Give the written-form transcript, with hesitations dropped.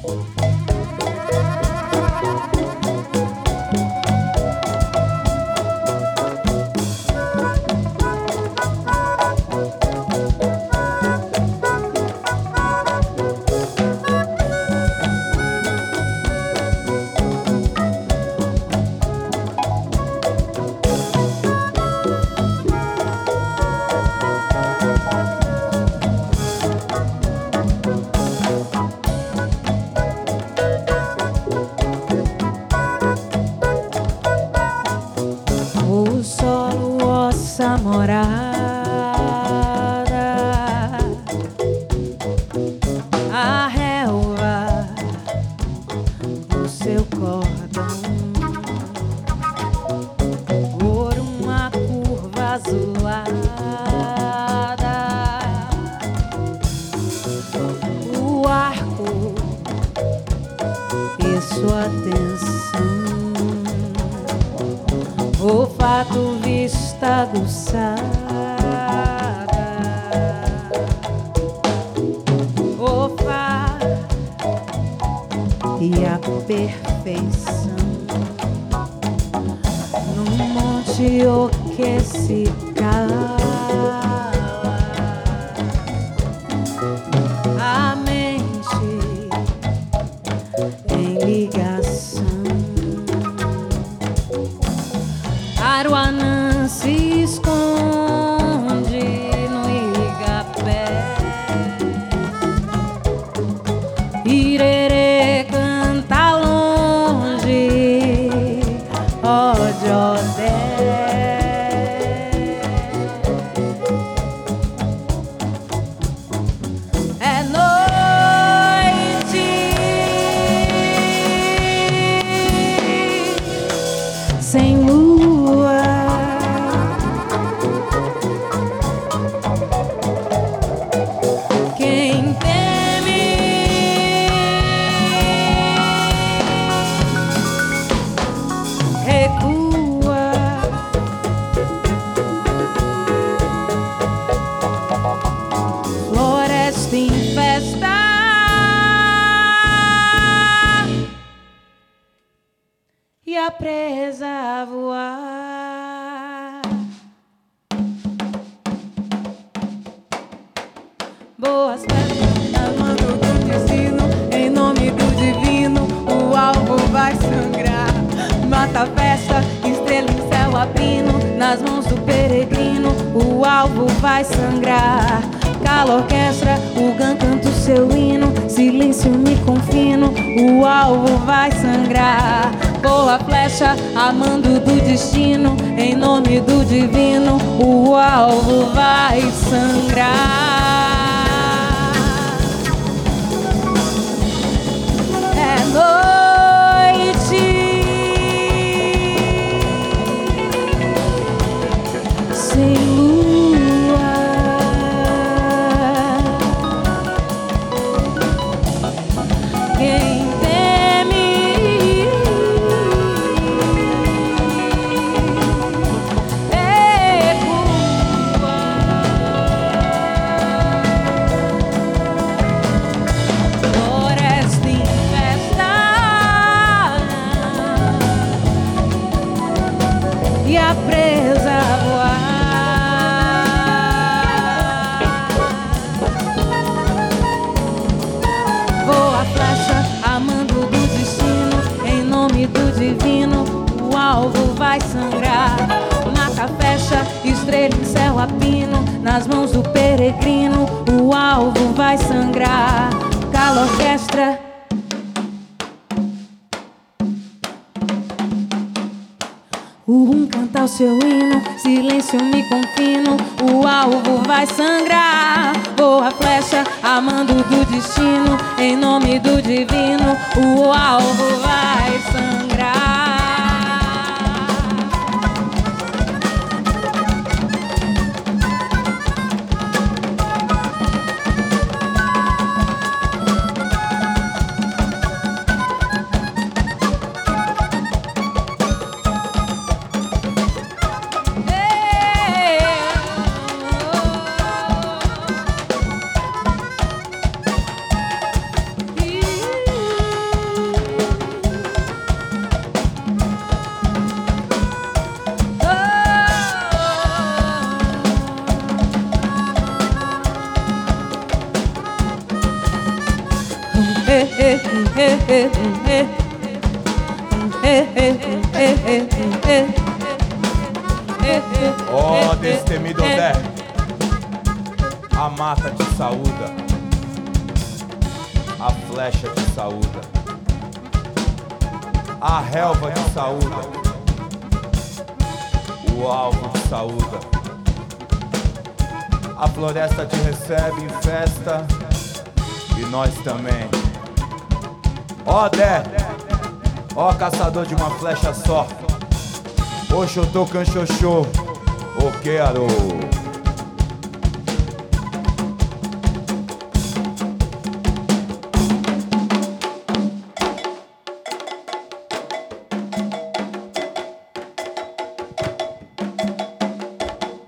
Amando do destino, em nome do divino, o alvo vai sangrar. É noite sem lua, quem vai sangrar. Mata, fecha, estrela em céu a pino, nas mãos do peregrino, o alvo vai sangrar. Cala a orquestra. Canta o seu hino, silêncio me confino, o alvo vai sangrar. Voa a flecha, amando do destino, em nome do divino, o alvo vai sangrar. Ó, destemido Odé, a mata te saúda, a flecha te saúda, a relva te saúda, o alvo te saúda, a floresta te recebe em festa e nós também. Ó Odé, ó caçador de uma flecha só, Oxotô canchoxô, o quero.